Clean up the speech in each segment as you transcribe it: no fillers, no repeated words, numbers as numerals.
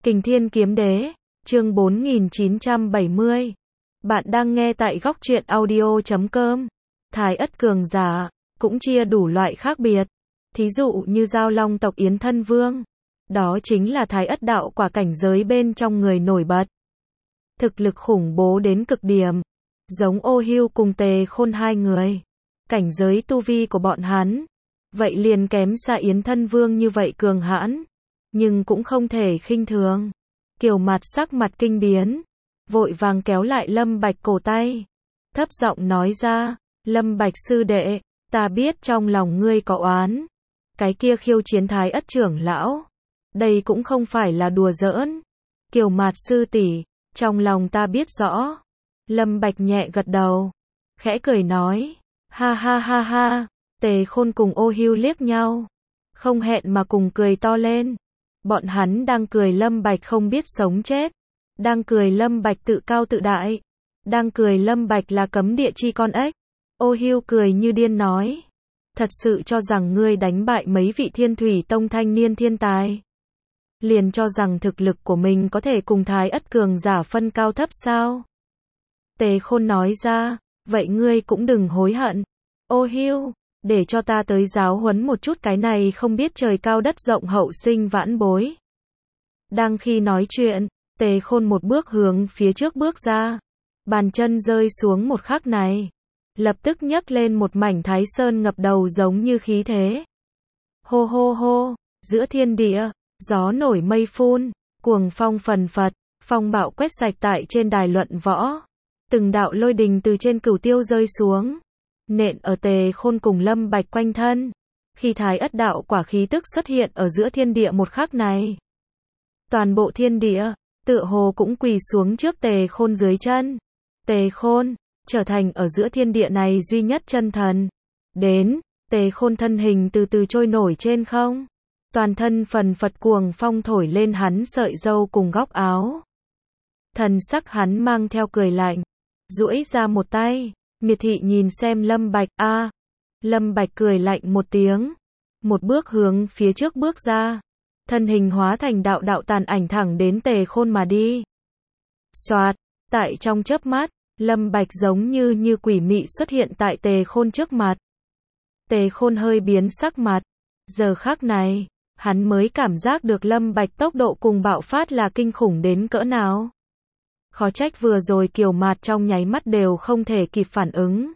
Kình Thiên Kiếm Đế, chương 4970. Bạn đang nghe tại góc truyện audio.com. Thái Ất cường giả, cũng chia đủ loại khác biệt. Thí dụ như Giao Long tộc Yến Thân Vương. Đó chính là Thái Ất đạo quả cảnh giới bên trong người nổi bật. Thực lực khủng bố đến cực điểm. Giống Ô Hưu cùng Tề Khôn hai người. Cảnh giới tu vi của bọn hắn. Vậy liền kém xa Yến Thân Vương như vậy cường hãn. Nhưng cũng không thể khinh thường. Kiều Mạt sắc mặt kinh biến. Vội vàng kéo lại Lâm Bạch cổ tay. Thấp giọng nói ra, Lâm Bạch sư đệ, ta biết trong lòng ngươi có oán. Cái kia khiêu chiến Thái Ất trưởng lão. Đây cũng không phải là đùa giỡn. Kiều Mạt sư tỷ, trong lòng ta biết rõ. Lâm Bạch nhẹ gật đầu. Khẽ cười nói, ha ha ha ha. Tề Khôn cùng Ô Hưu liếc nhau. Không hẹn mà cùng cười to lên. Bọn hắn đang cười Lâm Bạch không biết sống chết. Đang cười Lâm Bạch tự cao tự đại. Đang cười Lâm Bạch là cấm địa chi con ếch. Ô Hưu cười như điên nói. Thật sự cho rằng ngươi đánh bại mấy vị Thiên Thủy Tông thanh niên thiên tài. Liền cho rằng thực lực của mình có thể cùng Thái Ất cường giả phân cao thấp sao? Tề Khôn nói ra, vậy ngươi cũng đừng hối hận. Ô Hưu, để cho ta tới giáo huấn một chút cái này không biết trời cao đất rộng hậu sinh vãn bối. Đang khi nói chuyện, Tề Khôn một bước hướng phía trước bước ra. Bàn chân rơi xuống một khắc này. Lập tức nhấc lên một mảnh Thái Sơn ngập đầu giống như khí thế. Hô hô hô, giữa thiên địa, gió nổi mây phun, cuồng phong phần phật, phong bạo quét sạch tại trên đài luận võ. Từng đạo lôi đình từ trên cửu tiêu rơi xuống. Nện ở Tề Khôn cùng Lâm Bạch quanh thân. Khi Thái Ất đạo quả khí tức xuất hiện ở giữa thiên địa một khắc này. Toàn bộ thiên địa, tựa hồ cũng quỳ xuống trước Tề Khôn dưới chân. Tề Khôn, trở thành ở giữa thiên địa này duy nhất chân thần. Đến, Tề Khôn thân hình từ từ trôi nổi trên không. Toàn thân phần phật cuồng phong thổi lên hắn sợi râu cùng góc áo. Thần sắc hắn mang theo cười lạnh. Duỗi ra một tay. Miệt thị nhìn xem Lâm Bạch, Lâm Bạch cười lạnh một tiếng. Một bước hướng phía trước bước ra. Thân hình hóa thành đạo đạo tàn ảnh thẳng đến Tề Khôn mà đi. Soạt, tại trong chớp mắt, Lâm Bạch giống như quỷ mị xuất hiện tại Tề Khôn trước mặt. Tề Khôn hơi biến sắc mặt. Giờ khắc này, hắn mới cảm giác được Lâm Bạch tốc độ cùng bạo phát là kinh khủng đến cỡ nào. Khó trách vừa rồi Kiều Mạt trong nháy mắt đều không thể kịp phản ứng.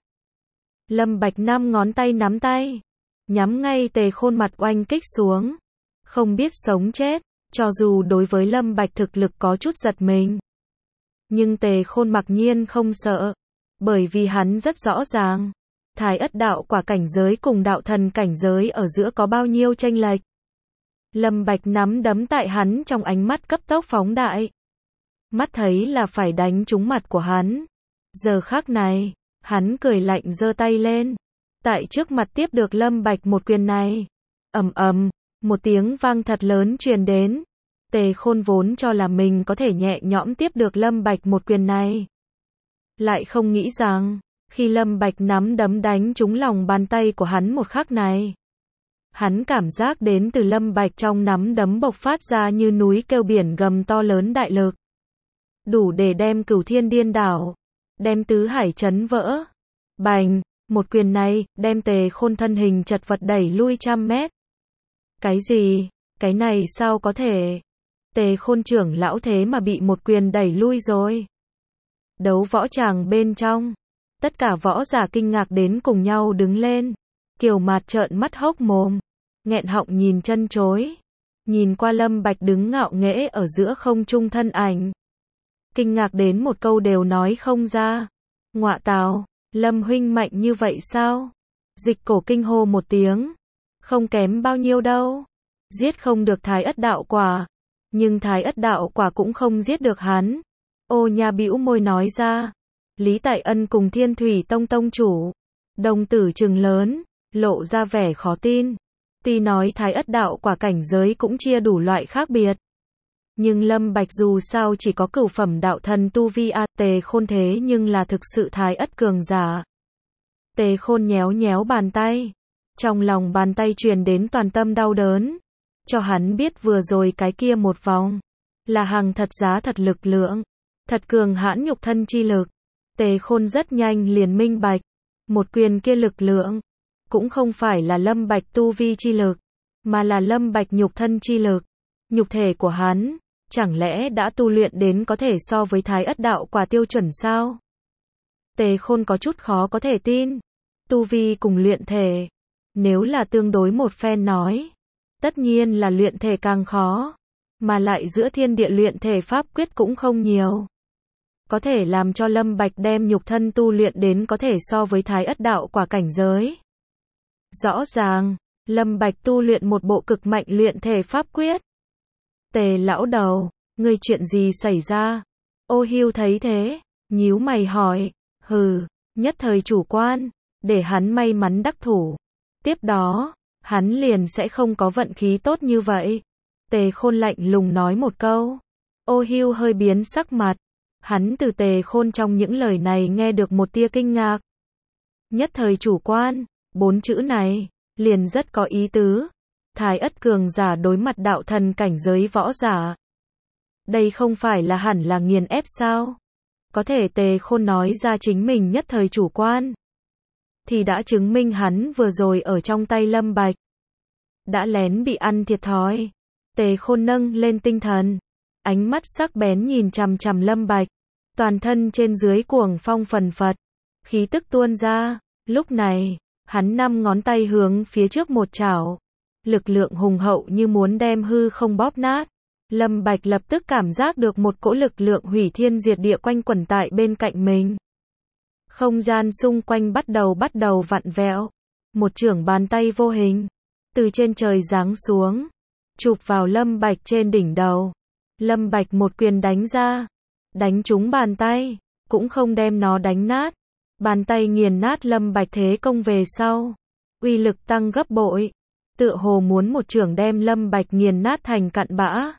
Lâm Bạch 5 ngón tay nắm tay, nhắm ngay Tề Khôn mặt oanh kích xuống. Không biết sống chết, cho dù đối với Lâm Bạch thực lực có chút giật mình. Nhưng Tề Khôn mặc nhiên không sợ, bởi vì hắn rất rõ ràng. Thái Ất đạo quả cảnh giới cùng đạo thần cảnh giới ở giữa có bao nhiêu chênh lệch. Lâm Bạch nắm đấm tại hắn trong ánh mắt cấp tốc phóng đại. Mắt thấy là phải đánh trúng mặt của hắn. Giờ khắc này, hắn cười lạnh giơ tay lên. Tại trước mặt tiếp được Lâm Bạch một quyền này. Ầm ầm, một tiếng vang thật lớn truyền đến. Tề Khôn vốn cho là mình có thể nhẹ nhõm tiếp được Lâm Bạch một quyền này. Lại không nghĩ rằng, khi Lâm Bạch nắm đấm đánh trúng lòng bàn tay của hắn một khắc này. Hắn cảm giác đến từ Lâm Bạch trong nắm đấm bộc phát ra như núi kêu biển gầm to lớn đại lực. Đủ để đem cửu thiên điên đảo, đem tứ hải chấn vỡ. Bành, một quyền này, đem Tề Khôn thân hình chật vật đẩy lui 100 mét. Cái gì? Cái này sao có thể? Tề Khôn trưởng lão thế mà bị một quyền đẩy lui rồi. Đấu võ tràng bên trong, tất cả võ giả kinh ngạc đến cùng nhau đứng lên. Kiều Mạt trợn mắt hốc mồm, nghẹn họng nhìn chân chối. Nhìn qua Lâm Bạch đứng ngạo nghễ ở giữa không trung thân ảnh. Kinh ngạc đến một câu đều nói không ra. Ngọa tào, Lâm huynh mạnh như vậy sao? Dịch Cổ kinh hô một tiếng. Không kém bao nhiêu đâu. Giết không được Thái Ất đạo quả. Nhưng Thái Ất đạo quả cũng không giết được hắn. Ô Nha bĩu môi nói ra. Lý Tại Ân cùng Thiên Thủy Tông tông chủ. Đồng tử trừng lớn, lộ ra vẻ khó tin. Tuy nói Thái Ất đạo quả cảnh giới cũng chia đủ loại khác biệt. Nhưng Lâm Bạch dù sao chỉ có cửu phẩm đạo thần tu vi Tề Khôn thế nhưng là thực sự Thái Ất cường giả. Tề Khôn nhéo nhéo bàn tay. Trong lòng bàn tay truyền đến toàn tâm đau đớn. Cho hắn biết vừa rồi cái kia một vòng. là hàng thật giá thật lực lượng, thật cường hãn nhục thân chi lực. Tề Khôn rất nhanh liền minh bạch, một quyền kia lực lượng, cũng không phải là Lâm Bạch tu vi chi lực, mà là Lâm Bạch nhục thân chi lực. Nhục thể của hắn, chẳng lẽ đã tu luyện đến có thể so với Thái Ất đạo quả tiêu chuẩn sao? Tề Khôn có chút khó có thể tin. Tu vi cùng luyện thể, nếu là tương đối một phen nói, tất nhiên là luyện thể càng khó, mà lại giữa thiên địa luyện thể pháp quyết cũng không nhiều. Có thể làm cho Lâm Bạch đem nhục thân tu luyện đến có thể so với Thái Ất đạo quả cảnh giới. Rõ ràng, Lâm Bạch tu luyện một bộ cực mạnh luyện thể pháp quyết. Tề lão đầu, ngươi chuyện gì xảy ra? Ô Hưu thấy thế, nhíu mày hỏi, hừ, nhất thời chủ quan, để hắn may mắn đắc thủ. Tiếp đó, hắn liền sẽ không có vận khí tốt như vậy. Tề Khôn lạnh lùng nói một câu. Ô Hưu hơi biến sắc mặt. Hắn từ Tề Khôn trong những lời này nghe được một tia kinh ngạc. Nhất thời chủ quan, 4 chữ này, liền rất có ý tứ. Thái Ất cường giả đối mặt đạo thần cảnh giới võ giả. Đây không phải là hẳn là nghiền ép sao? Có thể Tề Khôn nói ra chính mình nhất thời chủ quan, thì đã chứng minh hắn vừa rồi ở trong tay Lâm Bạch đã lén bị ăn thiệt thòi. Tề Khôn nâng lên tinh thần, ánh mắt sắc bén nhìn chằm chằm Lâm Bạch, toàn thân trên dưới cuồng phong phần phật, khí tức tuôn ra. Lúc này, hắn 5 ngón tay hướng phía trước một chảo, lực lượng hùng hậu như muốn đem hư không bóp nát. Lâm Bạch lập tức cảm giác được một cỗ lực lượng hủy thiên diệt địa quanh quẩn tại bên cạnh mình. Không gian xung quanh bắt đầu vặn vẹo. Một chưởng bàn tay vô hình từ trên trời giáng xuống, chụp vào Lâm Bạch trên đỉnh đầu. Lâm Bạch một quyền đánh ra, đánh trúng bàn tay, cũng không đem nó đánh nát. Bàn tay nghiền nát Lâm Bạch thế công về sau, uy lực tăng gấp bội, tựa hồ muốn một chưởng đem Lâm Bạch nghiền nát thành cặn bã.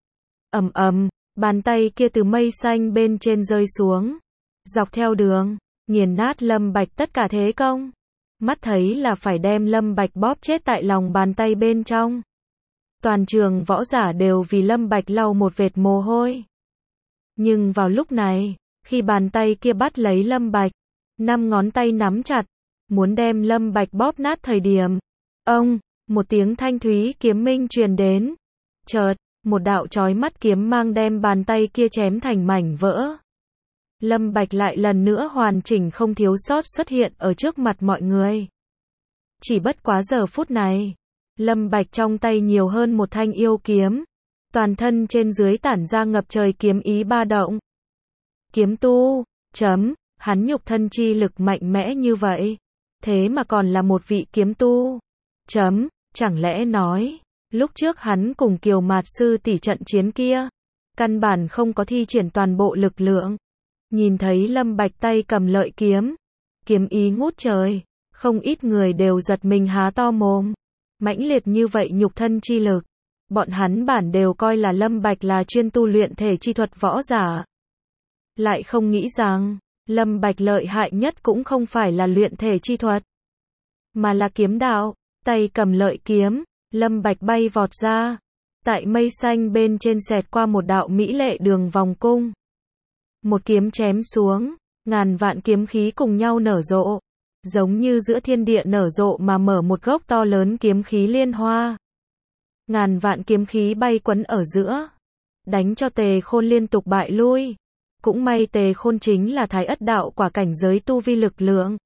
Ầm ầm, bàn tay kia từ mây xanh bên trên rơi xuống, dọc theo đường, nghiền nát Lâm Bạch tất cả thế công. Mắt thấy là phải đem Lâm Bạch bóp chết tại lòng bàn tay bên trong. Toàn trường võ giả đều vì Lâm Bạch lau một vệt mồ hôi. Nhưng vào lúc này, khi bàn tay kia bắt lấy Lâm Bạch, 5 ngón tay nắm chặt, muốn đem Lâm Bạch bóp nát thời điểm, ông, một tiếng thanh thúy kiếm minh truyền đến. Chợt, một đạo chói mắt kiếm mang đem bàn tay kia chém thành mảnh vỡ. Lâm Bạch lại lần nữa hoàn chỉnh không thiếu sót xuất hiện ở trước mặt mọi người. Chỉ bất quá giờ phút này, Lâm Bạch trong tay nhiều hơn một thanh yêu kiếm, toàn thân trên dưới tản ra ngập trời kiếm ý ba động. Kiếm tu, hắn nhục thân chi lực mạnh mẽ như vậy, thế mà còn là một vị kiếm tu. Chẳng lẽ nói, lúc trước hắn cùng Kiều Mạt sư tỷ trận chiến kia, căn bản không có thi triển toàn bộ lực lượng. Nhìn thấy Lâm Bạch tay cầm lợi kiếm, kiếm ý ngút trời, không ít người đều giật mình há to mồm. Mãnh liệt như vậy nhục thân chi lực, bọn hắn bản đều coi là Lâm Bạch là chuyên tu luyện thể chi thuật võ giả. Lại không nghĩ rằng, Lâm Bạch lợi hại nhất cũng không phải là luyện thể chi thuật, mà là kiếm đạo. Tay cầm lợi kiếm, Lâm Bạch bay vọt ra, tại mây xanh bên trên xẹt qua một đạo mỹ lệ đường vòng cung. Một kiếm chém xuống, ngàn vạn kiếm khí cùng nhau nở rộ, giống như giữa thiên địa nở rộ mà mở một gốc to lớn kiếm khí liên hoa. Ngàn vạn kiếm khí bay quấn ở giữa, đánh cho Tề Khôn liên tục bại lui. Cũng may Tề Khôn chính là Thái Ất đạo quả cảnh giới tu vi lực lượng,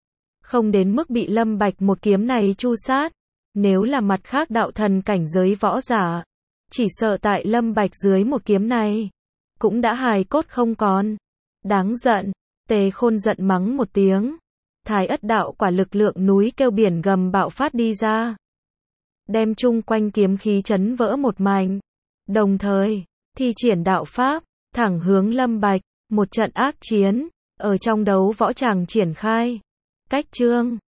không đến mức bị Lâm Bạch một kiếm này chu sát. Nếu là mặt khác đạo thần cảnh giới võ giả, chỉ sợ tại Lâm Bạch dưới một kiếm này, cũng đã hài cốt không còn. Đáng giận, Tề Khôn giận mắng một tiếng. Thái Ất đạo quả lực lượng núi kêu biển gầm bạo phát đi ra, đem chung quanh kiếm khí chấn vỡ một mảnh. Đồng thời, thi triển đạo pháp, thẳng hướng Lâm Bạch. Một trận ác chiến, ở trong đấu võ tràng triển khai. Cách chương